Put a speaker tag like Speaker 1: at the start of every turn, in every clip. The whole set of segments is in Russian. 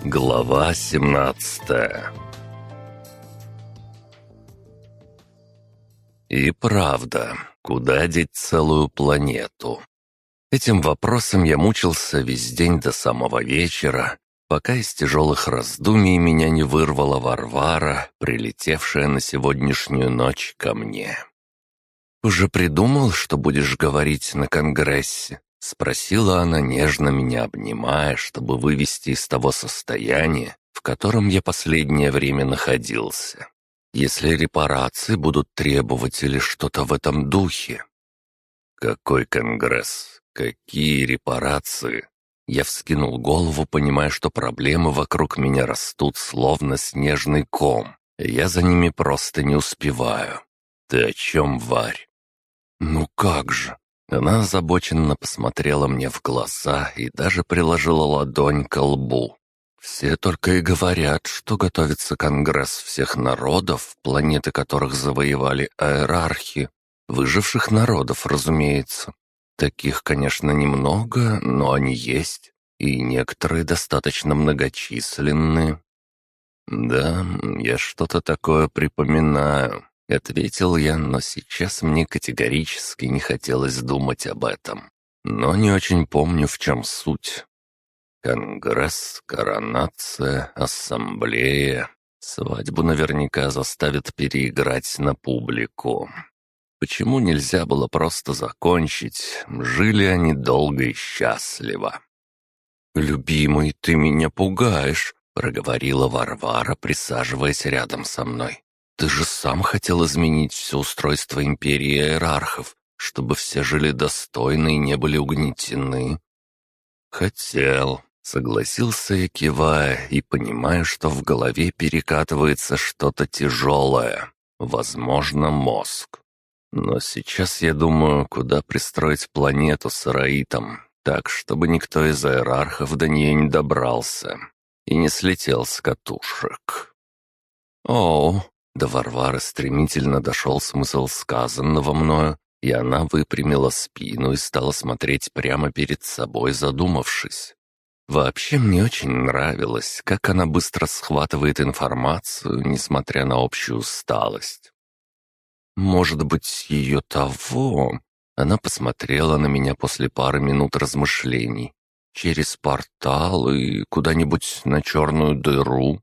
Speaker 1: Глава 17. И правда, куда деть целую планету? Этим вопросом я мучился весь день до самого вечера, пока из тяжелых раздумий меня не вырвала Варвара, прилетевшая на сегодняшнюю ночь ко мне. «Уже придумал, что будешь говорить на Конгрессе?» — спросила она, нежно меня обнимая, чтобы вывести из того состояния, в котором я последнее время находился. «Если репарации будут требовать или что-то в этом духе». «Какой Конгресс? Какие репарации?» Я вскинул голову, понимая, что проблемы вокруг меня растут, словно снежный ком. Я за ними просто не успеваю. «Ты о чем, Варь?» «Ну как же?» Она озабоченно посмотрела мне в глаза и даже приложила ладонь к лбу. «Все только и говорят, что готовится Конгресс всех народов, планеты которых завоевали аэрархи. Выживших народов, разумеется. Таких, конечно, немного, но они есть, и некоторые достаточно многочисленные». «Да, я что-то такое припоминаю», — ответил я, но сейчас мне категорически не хотелось думать об этом. Но не очень помню, в чем суть. Конгресс, коронация, ассамблея. Свадьбу наверняка заставят переиграть на публику. Почему нельзя было просто закончить? Жили они долго и счастливо. «Любимый, ты меня пугаешь», — проговорила Варвара, присаживаясь рядом со мной. «Ты же сам хотел изменить все устройство империи иерархов, чтобы все жили достойно и не были угнетены». «Хотел», — согласился я, кивая, и понимаю, что в голове перекатывается что-то тяжелое, возможно, мозг. Но сейчас я думаю, куда пристроить планету с Араитом, так, чтобы никто из иерархов до нее не добрался и не слетел с катушек. «Оу!» — до Варвары стремительно дошел смысл сказанного мною, и она выпрямила спину и стала смотреть прямо перед собой, задумавшись. Вообще мне очень нравилось, как она быстро схватывает информацию, несмотря на общую усталость. «Может быть, ее того?» Она посмотрела на меня после пары минут размышлений. «Через портал и куда-нибудь на черную дыру?»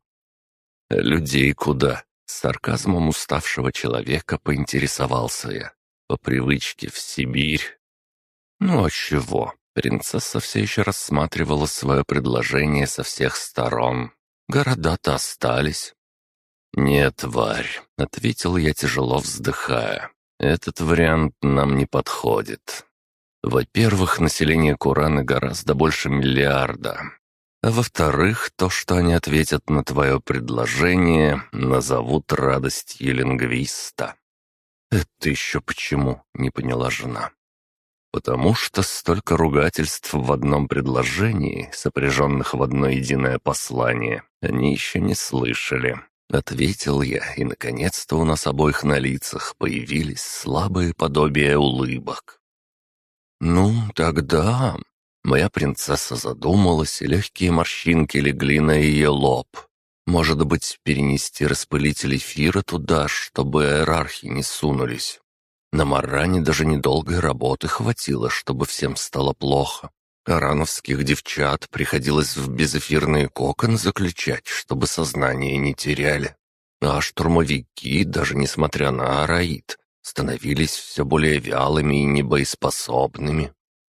Speaker 1: «Людей куда?» С сарказмом уставшего человека поинтересовался я. «По привычке в Сибирь». «Ну а чего?» Принцесса все еще рассматривала свое предложение со всех сторон. «Города-то остались». «Нет, Варь», — ответил я, тяжело вздыхая. «Этот вариант нам не подходит. Во-первых, население Кураны гораздо больше миллиарда. А во-вторых, то, что они ответят на твое предложение, назовут радостью лингвиста». «Это еще почему?» — не поняла жена. «Потому что столько ругательств в одном предложении, сопряженных в одно единое послание, они еще не слышали». Ответил я, и наконец-то у нас обоих на лицах появились слабые подобия улыбок. «Ну, тогда...» Моя принцесса задумалась, и легкие морщинки легли на ее лоб. «Может быть, перенести распылитель эфира туда, чтобы иерархи не сунулись? На Маране даже недолгой работы хватило, чтобы всем стало плохо. Корановских девчат приходилось в безэфирный кокон заключать, чтобы сознание не теряли. А штурмовики, даже несмотря на Араит, становились все более вялыми и небоеспособными.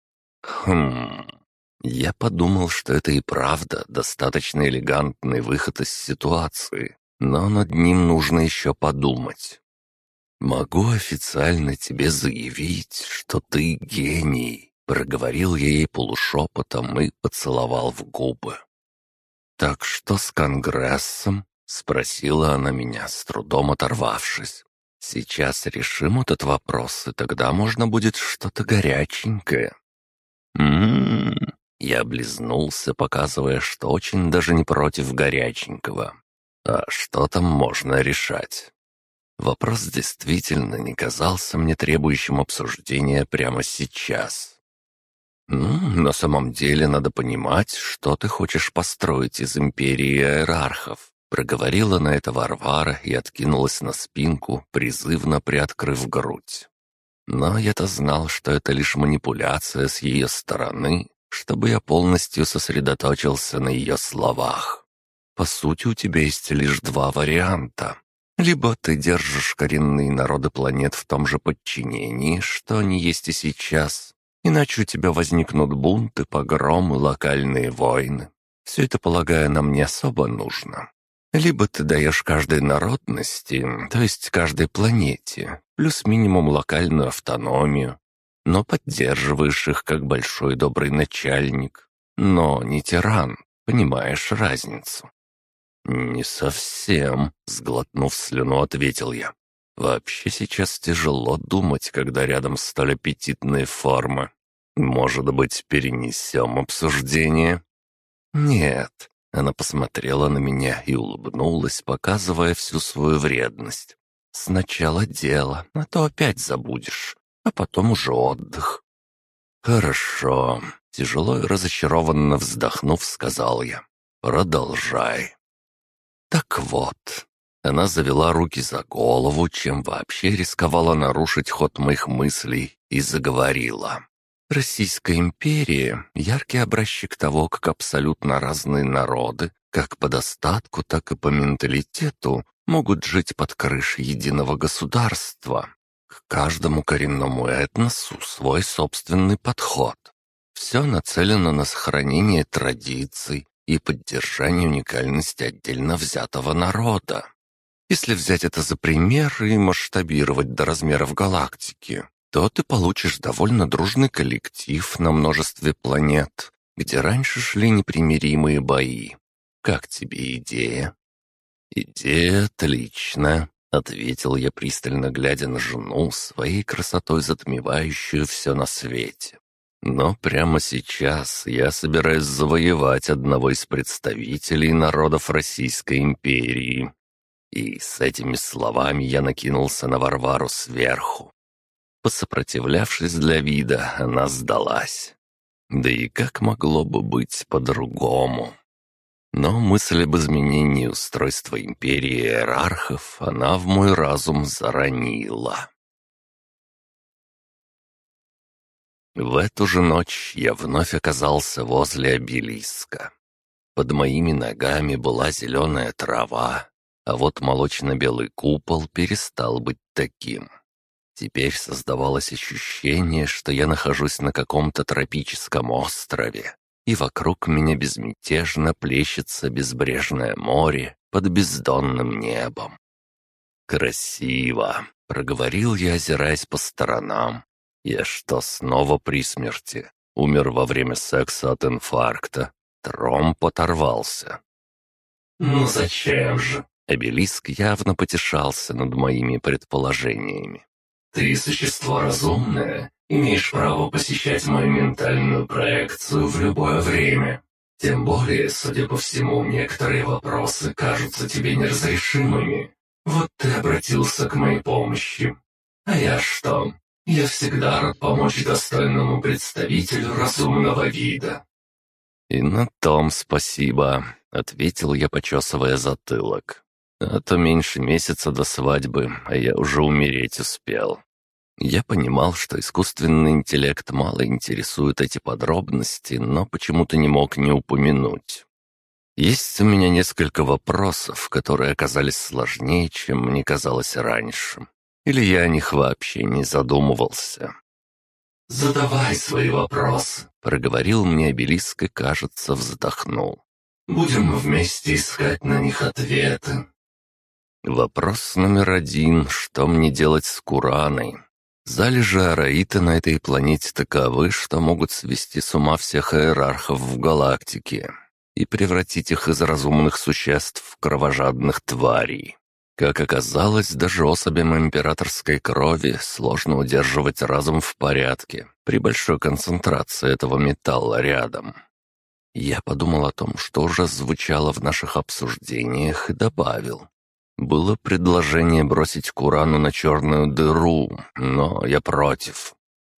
Speaker 1: Я подумал, что это и правда достаточно элегантный выход из ситуации, но над ним нужно еще подумать. «Могу официально тебе заявить, что ты гений», — проговорил я ей полушепотом и поцеловал в губы. «Так что с Конгрессом?» — спросила она меня, с трудом оторвавшись. «Сейчас решим этот вопрос, и тогда можно будет что-то горяченькое». Я облизнулся, показывая, что очень даже не против горяченького. А что там можно решать? Вопрос действительно не казался мне требующим обсуждения прямо сейчас. «Ну, на самом деле надо понимать, что ты хочешь построить из империи иерархов», проговорила на это Варвара и откинулась на спинку, призывно приоткрыв грудь. Но я-то знал, что это лишь манипуляция с ее стороны, чтобы я полностью сосредоточился на ее словах. По сути, у тебя есть лишь два варианта. Либо ты держишь коренные народы планет в том же подчинении, что они есть и сейчас, иначе у тебя возникнут бунты, погромы, локальные войны. Все это, полагаю, нам не особо нужно. Либо ты даешь каждой народности, то есть каждой планете, плюс минимум локальную автономию, но поддерживаешь их как большой добрый начальник, но не тиран, понимаешь разницу? «Не совсем», — сглотнув слюну, ответил я. «Вообще сейчас тяжело думать, когда рядом столь аппетитные формы. Может быть, перенесем обсуждение?» «Нет». Она посмотрела на меня и улыбнулась, показывая всю свою вредность. «Сначала дело, а то опять забудешь, а потом уже отдых». «Хорошо», — тяжело и разочарованно вздохнув, сказал я. «Продолжай». «Так вот». Она завела руки за голову, чем вообще рисковала нарушить ход моих мыслей, и заговорила. Российская империя — яркий образчик того, как абсолютно разные народы, как по достатку, так и по менталитету, могут жить под крышей единого государства. К каждому коренному этносу свой собственный подход. Все нацелено на сохранение традиций и поддержание уникальности отдельно взятого народа. Если взять это за пример и масштабировать до размеров галактики, то ты получишь довольно дружный коллектив на множестве планет, где раньше шли непримиримые бои. Как тебе идея?» «Идея отличная», — ответил я, пристально глядя на жену, своей красотой затмевающую все на свете. «Но прямо сейчас я собираюсь завоевать одного из представителей народов Российской империи». И с этими словами я накинулся на Варвару сверху. Посопротивлявшись для вида, она сдалась. Да и как могло бы быть по-другому? Но мысль об изменении устройства империи иерархов она в мой разум заронила. В эту же ночь я вновь оказался возле обелиска. Под моими ногами была зеленая трава, а вот молочно-белый купол перестал быть таким. Теперь создавалось ощущение, что я нахожусь на каком-то тропическом острове, и вокруг меня безмятежно плещется безбрежное море под бездонным небом. «Красиво!» — проговорил я, озираясь по сторонам. «Я что, снова при смерти? Умер во время секса от инфаркта? Тромб оторвался?»
Speaker 2: «Ну зачем же?»
Speaker 1: Обелиск явно потешался над моими предположениями.
Speaker 2: «Ты существо разумное, имеешь право посещать мою ментальную проекцию в любое время. Тем более, судя по всему, некоторые вопросы кажутся тебе неразрешимыми. Вот ты обратился к моей помощи. А я что? Я всегда рад помочь достойному представителю разумного вида».
Speaker 1: «И на том спасибо», — ответил я, почесывая затылок. «А то меньше месяца до свадьбы, а я уже умереть успел». Я понимал, что искусственный интеллект мало интересует эти подробности, но почему-то не мог не упомянуть. Есть у меня несколько вопросов, которые оказались сложнее, чем мне казалось раньше. Или я о них вообще не задумывался.
Speaker 2: «Задавай свои вопросы»,
Speaker 1: — проговорил мне обелиск и, кажется, вздохнул.
Speaker 2: «Будем вместе искать на них ответы».
Speaker 1: Вопрос номер 1. Что мне делать с Кураной? Залежи араита на этой планете таковы, что могут свести с ума всех иерархов в галактике и превратить их из разумных существ в кровожадных тварей. Как оказалось, даже особям императорской крови сложно удерживать разум в порядке при большой концентрации этого металла рядом. Я подумал о том, что уже звучало в наших обсуждениях, и добавил. Было предложение бросить Курану на черную дыру, но я против.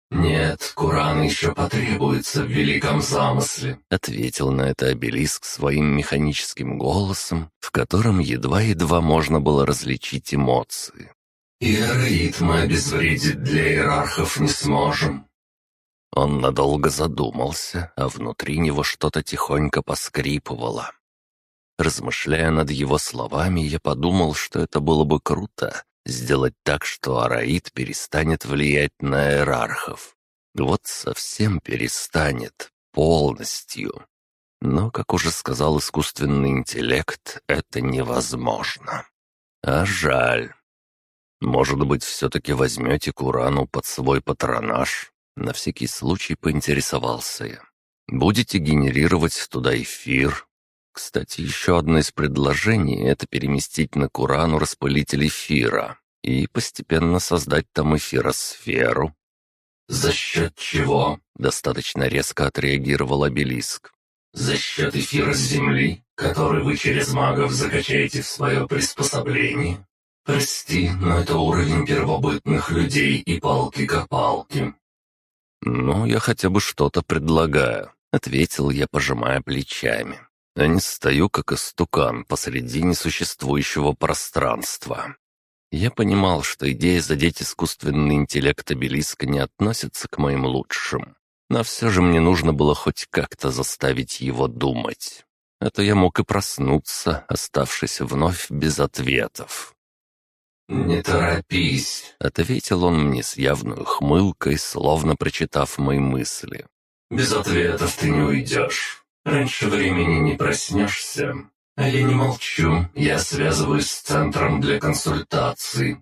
Speaker 2: «Нет, Куран еще потребуется в великом замысле»,
Speaker 1: — ответил на это обелиск своим механическим голосом, в котором едва-едва можно было различить эмоции.
Speaker 2: «И Араит мы обезвредить для иерархов не сможем».
Speaker 1: Он надолго задумался, а внутри него что-то тихонько поскрипывало. Размышляя над его словами, я подумал, что это было бы круто — сделать так, что Араит перестанет влиять на иерархов. Вот совсем перестанет, полностью. Но, как уже сказал искусственный интеллект, это невозможно. А жаль. Может быть, все-таки возьмете Курану под свой патронаж? На всякий случай поинтересовался я. Будете генерировать туда эфир? Кстати, еще одно из предложений — это переместить на Курану распылитель эфира и постепенно создать там эфиросферу.
Speaker 2: «За счет чего?»
Speaker 1: — достаточно резко отреагировал обелиск.
Speaker 2: «За счет эфира с Земли, который вы через магов закачаете в свое приспособление? Прости, но это уровень первобытных людей и палки-копалки».
Speaker 1: «Ну, я хотя бы что-то предлагаю», — ответил я, пожимая плечами. «А не стою, как истукан, посреди несуществующего пространства». Я понимал, что идея задеть искусственный интеллект обелиска не относится к моим лучшим. Но все же мне нужно было хоть как-то заставить его думать. А то я мог и проснуться, оставшись вновь без ответов.
Speaker 2: «Не торопись»,
Speaker 1: — ответил он мне с явной ухмылкой, словно прочитав мои мысли.
Speaker 2: «Без ответов ты не уйдешь. Раньше времени не проснешься. А я не молчу, я связываюсь с центром для консультаций».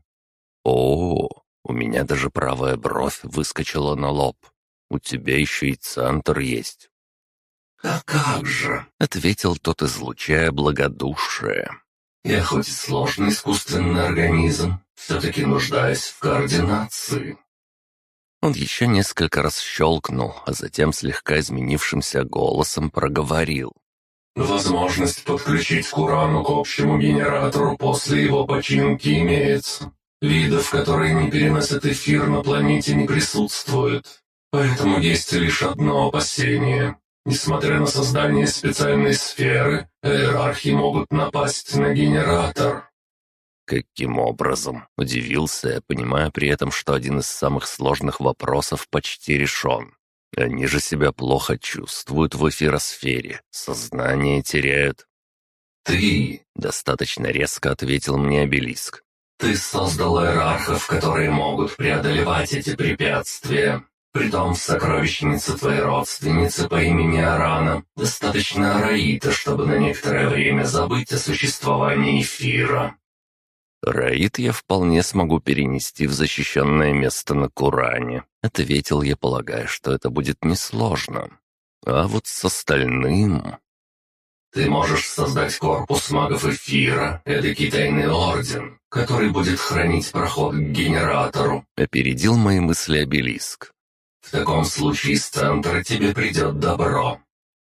Speaker 1: О, у меня даже правая бровь выскочила на лоб. У тебя еще и центр есть.
Speaker 2: «А как же?»
Speaker 1: — ответил тот, излучая благодушие.
Speaker 2: «Я хоть и сложный искусственный организм, все-таки нуждаюсь в координации».
Speaker 1: Он еще несколько раз щелкнул, а затем слегка изменившимся голосом проговорил.
Speaker 2: «Возможность подключить Курану к общему генератору после его починки имеется. Видов, которые не переносят эфир, на планете не присутствует. Поэтому есть лишь одно опасение. Несмотря на создание специальной сферы, иерархи могут напасть на генератор».
Speaker 1: «Каким образом?» — удивился я, понимая при этом, что один из самых сложных вопросов почти решен. Они же себя плохо чувствуют в эфиросфере, сознание теряют.
Speaker 2: «Ты...»
Speaker 1: — достаточно резко ответил мне обелиск.
Speaker 2: «Ты создал иерархов, которые могут преодолевать эти препятствия. Притом в сокровищнице твоей родственницы по имени Арана достаточно Араита, чтобы на некоторое время забыть о существовании эфира».
Speaker 1: «Раид я вполне смогу перенести в защищенное место на Куране», — ответил я, полагая, что это будет несложно. А вот с остальным...
Speaker 2: «Ты можешь создать корпус магов эфира, эдакий тайный орден, который будет хранить проход к генератору»,
Speaker 1: — опередил мои мысли обелиск.
Speaker 2: «В таком случае из центра тебе придет добро».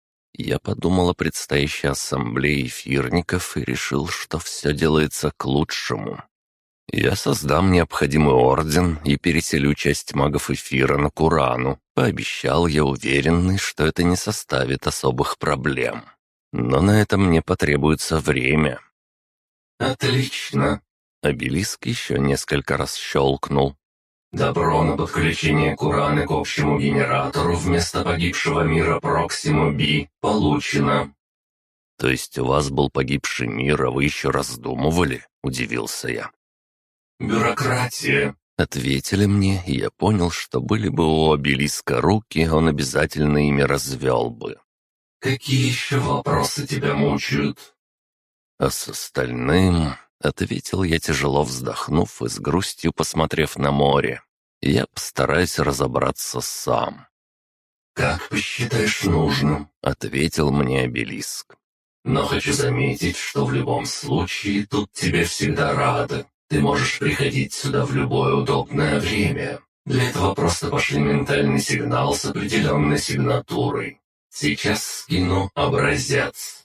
Speaker 1: Я подумал о предстоящей ассамблее эфирников и решил, что все делается к лучшему. Я создам необходимый орден и переселю часть магов эфира на Курану. Пообещал я, уверенный, что это не составит особых проблем. Но на это мне потребуется время.
Speaker 2: «Отлично».
Speaker 1: Обелиск еще несколько раз щелкнул.
Speaker 2: «Добро на подключение Кураны к общему генератору вместо погибшего мира Проксима Би получено».
Speaker 1: «То есть у вас был погибший мир, а вы еще раздумывали?» — удивился я.
Speaker 2: «Бюрократия»,
Speaker 1: — ответили мне, и я понял, что были бы у обелиска руки, он обязательно ими развел бы.
Speaker 2: «Какие еще вопросы тебя мучают?»
Speaker 1: «А с остальным...» — ответил я, тяжело вздохнув и с грустью посмотрев на море. «Я постараюсь разобраться сам».
Speaker 2: «Как посчитаешь нужным»,
Speaker 1: — ответил мне обелиск.
Speaker 2: «Но хочу заметить, что в любом случае тут тебе всегда рады. Ты можешь приходить сюда в любое удобное время. Для этого просто пошли ментальный сигнал с определенной сигнатурой. Сейчас скину образец».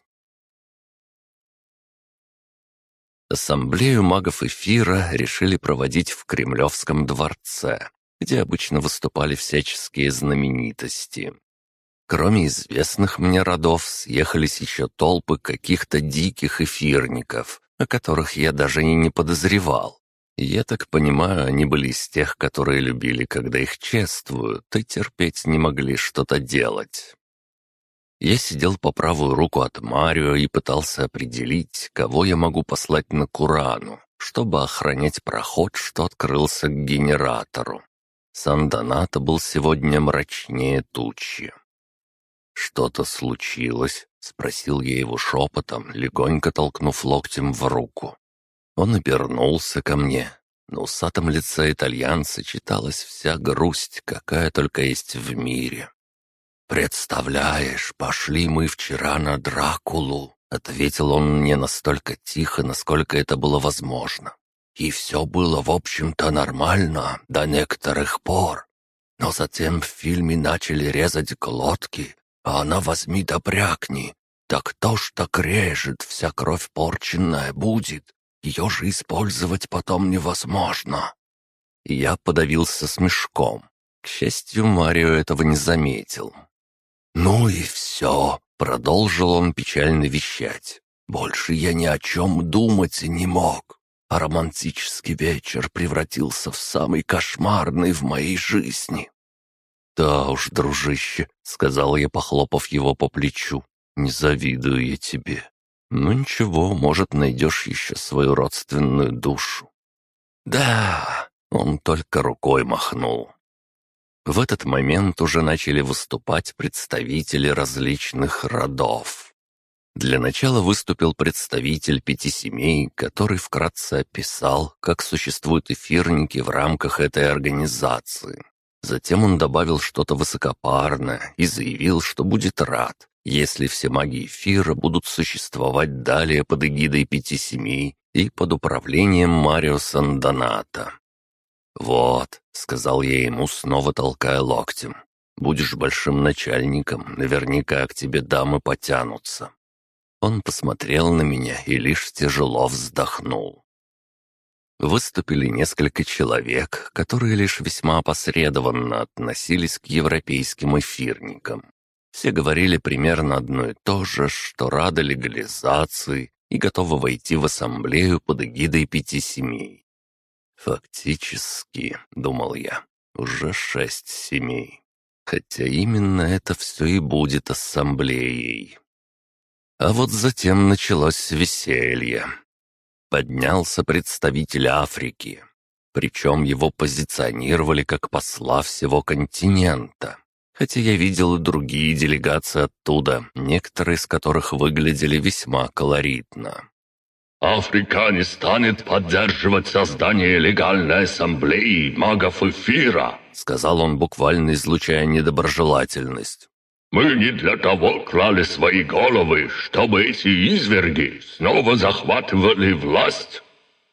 Speaker 1: Ассамблею магов эфира решили проводить в Кремлевском дворце. где обычно выступали всяческие знаменитости. Кроме известных мне родов, съехались еще толпы каких-то диких эфирников, о которых я даже и не подозревал. Я так понимаю, они были из тех, которые любили, когда их чествуют, и терпеть не могли что-то делать. Я сидел по правую руку от Марио и пытался определить, кого я могу послать на Курану, чтобы охранять проход, что открылся к генератору. Сан-Донато был сегодня мрачнее тучи. «Что-то случилось?» — спросил я его шепотом, легонько толкнув локтем в руку. Он обернулся ко мне. На усатом лице итальянца читалась вся грусть, какая только есть в мире. «Представляешь, пошли мы вчера на Дракулу», — ответил он мне настолько тихо, насколько это было возможно. «И все было, в общем-то, нормально до некоторых пор. Но затем в фильме начали резать глотки, а она возьми да брякни. Так кто ж так режет, вся кровь порченная будет. Ее же использовать потом невозможно». Я подавился смешком. К счастью, Марио этого не заметил. «Ну и все», — продолжил он печально вещать. «Больше я ни о чем думать не мог, а романтический вечер превратился в самый кошмарный в моей жизни». «Да уж, дружище», — сказал я, похлопав его по плечу, — «не завидую я тебе. Ну ничего, может, найдешь еще свою родственную душу». «Да», — он только рукой махнул. В этот момент уже начали выступать представители различных родов. Для начала выступил представитель 5 семей, который вкратце описал, как существуют эфирники в рамках этой организации. Затем он добавил что-то высокопарное и заявил, что будет рад, если все маги эфира будут существовать далее под эгидой 5 семей и под управлением Марио Сан-Донато. «Вот», — сказал я ему, снова толкая локтем, — «будешь большим начальником, наверняка к тебе дамы потянутся». Он посмотрел на меня и лишь тяжело вздохнул. Выступили несколько человек, которые лишь весьма опосредованно относились к европейским эфирникам. Все говорили примерно одно и то же, что рады легализации и готовы войти в ассамблею под эгидой 5 семей. «Фактически, — думал я, — уже 6 семей. Хотя именно это все и будет ассамблеей». А вот затем началось веселье. Поднялся представитель Африки. Причем его позиционировали как посла всего континента. Хотя я видел и другие делегации оттуда, некоторые из которых выглядели весьма колоритно.
Speaker 2: «Африка не станет поддерживать создание легальной ассамблеи магов эфира»,
Speaker 1: — сказал он, буквально излучая недоброжелательность.
Speaker 2: «Мы не для того клали свои головы, чтобы эти изверги снова захватывали власть».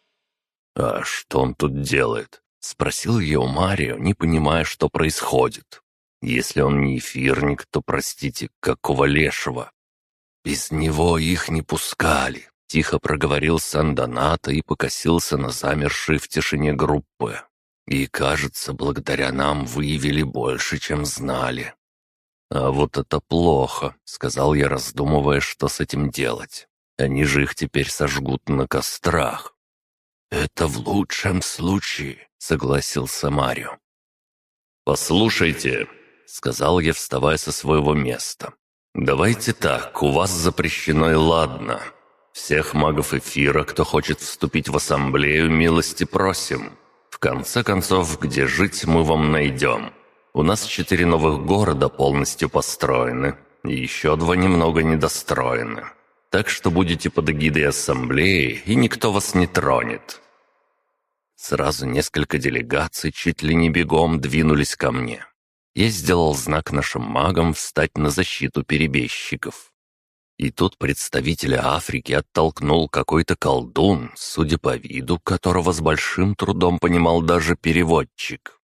Speaker 1: «А что он тут делает?» — спросил я у Марио, не понимая, что происходит. «Если он не эфирник, то, простите, какого лешего?» «Без него их не пускали», — тихо проговорил Сан-Донато и покосился на замершие в тишине группы. «И, кажется, благодаря нам выявили больше, чем знали». «А вот это плохо», — сказал я, раздумывая, что с этим делать. «Они же их теперь сожгут на кострах». «Это в лучшем случае», — согласился Марио.
Speaker 2: «Послушайте»,
Speaker 1: — сказал я, вставая со своего места. «Давайте так, у вас запрещено и ладно. Всех магов эфира, кто хочет вступить в ассамблею, милости просим. В конце концов, где жить мы вам найдем. У нас 4 новых города полностью построены, и еще 2 немного недостроены. Так что будете под эгидой ассамблеи, и никто вас не тронет». Сразу несколько делегаций чуть ли не бегом двинулись ко мне. Я сделал знак нашим магам встать на защиту перебежчиков. И тут представителя Африки оттолкнул какой-то колдун, судя по виду, которого с большим трудом понимал даже переводчик.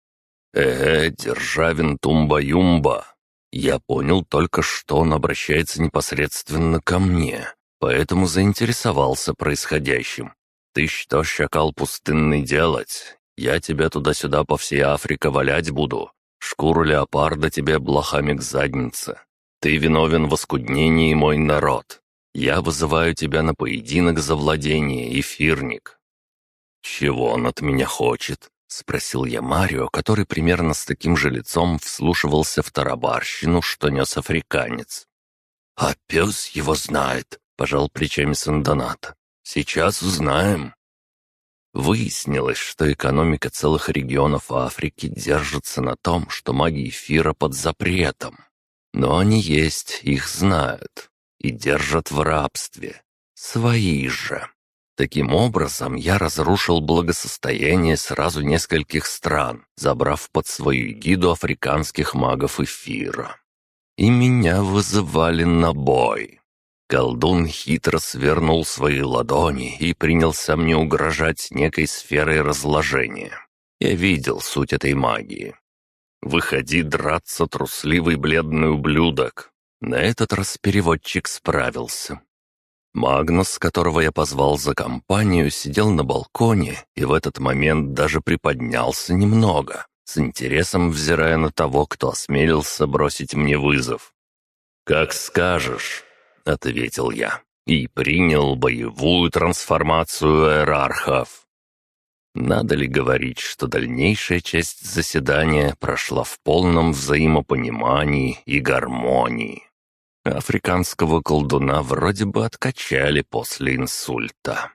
Speaker 1: Державин Тумба-Юмба. Я понял только, что он обращается непосредственно ко мне, поэтому заинтересовался происходящим. «Ты что, шакал пустынный, делать? Я тебя туда-сюда по всей Африке валять буду. Шкуру леопарда тебе блохами к заднице. Ты виновен в оскуднении, мой народ. Я вызываю тебя на поединок за владение, эфирник». «Чего он от меня хочет?» — спросил я Марио, который примерно с таким же лицом вслушивался в тарабарщину, что нес африканец. «А пес его знает», — пожал плечами Сандоната. «Сейчас узнаем». Выяснилось, что экономика целых регионов Африки держится на том, что маги эфира под запретом. Но они есть, их знают. И держат в рабстве. Свои же. Таким образом, я разрушил благосостояние сразу нескольких стран, забрав под свою эгиду африканских магов эфира. И меня вызывали на бой. Колдун хитро свернул свои ладони и принялся мне угрожать некой сферой разложения. Я видел суть этой магии. «Выходи драться, трусливый бледный ублюдок!» На этот раз переводчик справился. Магнус, которого я позвал за компанию, сидел на балконе и в этот момент даже приподнялся немного, с интересом взирая на того, кто осмелился бросить мне вызов. «Как скажешь», — ответил я, и принял боевую трансформацию иерархов. Надо ли говорить, что дальнейшая часть заседания прошла в полном взаимопонимании и гармонии? Африканского колдуна вроде бы откачали после инсульта.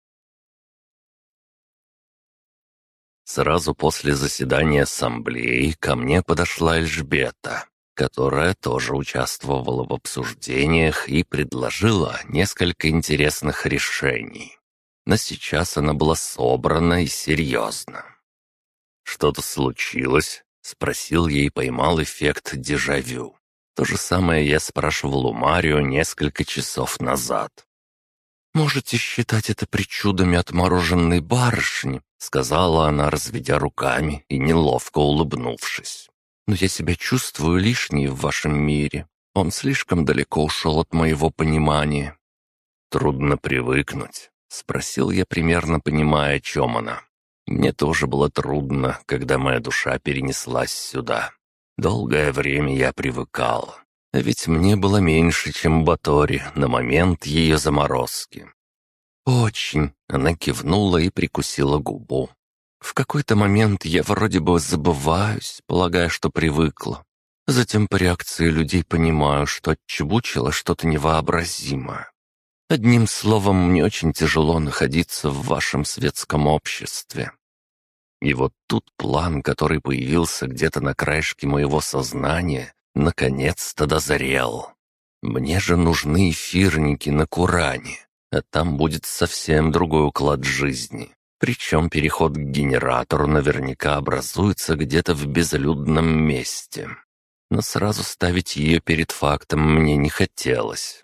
Speaker 1: Сразу после заседания ассамблеи ко мне подошла Эльжбета, которая тоже участвовала в обсуждениях и предложила несколько интересных решений. Но сейчас она была собрана и серьезна. «Что-то случилось?» — спросил я и поймал эффект дежавю. То же самое я спрашивал у Марио несколько часов назад. «Можете считать это причудами отмороженной барышни», — сказала она, разведя руками и неловко улыбнувшись. «Но я себя чувствую лишней в вашем мире. Он слишком далеко ушел от моего понимания». «Трудно привыкнуть», — спросил я, примерно понимая, о чем она. Мне тоже было трудно, когда моя душа перенеслась сюда. Долгое время я привыкал. А ведь мне было меньше, чем Батори на момент ее заморозки. «Очень», — она кивнула и прикусила губу. «В какой-то момент я вроде бы забываюсь, полагая, что привыкла. Затем по реакции людей понимаю, что отчебучило что-то невообразимое. Одним словом, мне очень тяжело находиться в вашем светском обществе». И вот тут план, который появился где-то на краешке моего сознания, наконец-то дозрел. Мне же нужны эфирники на Куране, а там будет совсем другой уклад жизни. Причем переход к генератору наверняка образуется где-то в безлюдном месте. Но сразу ставить ее перед фактом мне не хотелось.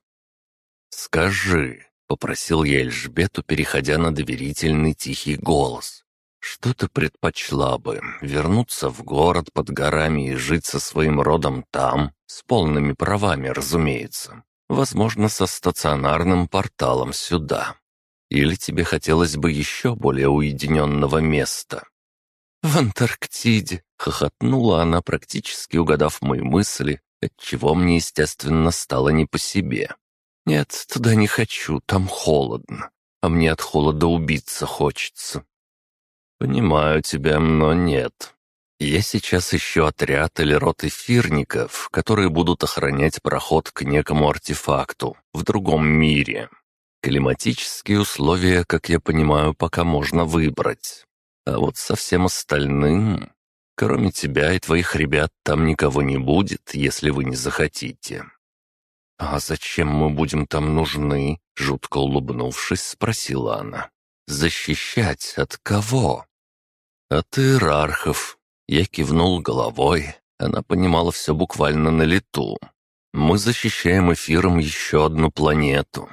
Speaker 1: «Скажи», — попросил я Эльжбету, переходя на доверительный тихий голос, «что ты предпочла бы, вернуться в город под горами и жить со своим родом там, с полными правами, разумеется, возможно, со стационарным порталом сюда? Или тебе хотелось бы еще более уединенного места?» «В Антарктиде», — хохотнула она, практически угадав мои мысли, отчего мне, естественно, стало не по себе. «Нет, туда не хочу, там холодно, а мне от холода убиться хочется». «Понимаю тебя, но нет. Я сейчас ищу отряд или рот эфирников, которые будут охранять проход к некому артефакту в другом мире. Климатические условия, как я понимаю, пока можно выбрать. А вот со всем остальным, кроме тебя и твоих ребят, там никого не будет, если вы не захотите». «А зачем мы будем там нужны?» — жутко улыбнувшись, спросила она. «Защищать от кого?» «От иерархов». Я кивнул головой. Она понимала все буквально на лету. «Мы защищаем эфиром еще одну планету».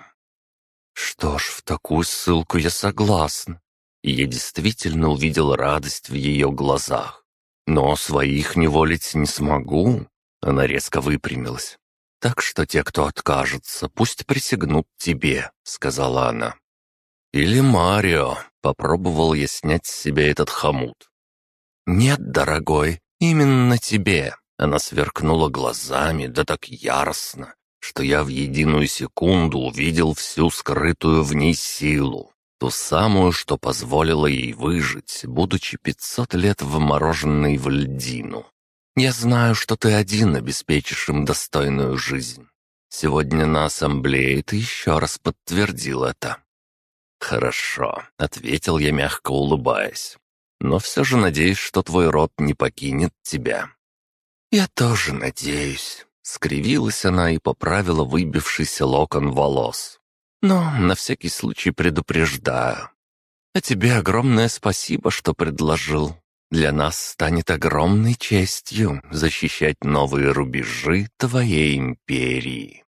Speaker 1: «Что ж, в такую ссылку я согласна». И я действительно увидел радость в ее глазах. «Но своих неволить не смогу». Она резко выпрямилась. «Так что те, кто откажется, пусть присягнут тебе», — сказала она. «Или Марио», Попробовал я снять с себя этот хомут. «Нет, дорогой, именно тебе!» Она сверкнула глазами, да так яростно, что я в единую секунду увидел всю скрытую в ней силу. Ту самую, что позволила ей выжить, будучи 500 лет вмороженной в льдину. «Я знаю, что ты один обеспечишь им достойную жизнь. Сегодня на ассамблее ты еще раз подтвердил это». «Хорошо», — ответил я, мягко улыбаясь. «Но все же надеюсь, что твой род не покинет тебя». «Я тоже надеюсь», — скривилась она и поправила выбившийся локон волос. «Но на всякий случай предупреждаю. А тебе огромное спасибо, что предложил. Для нас станет огромной честью защищать новые рубежи твоей империи».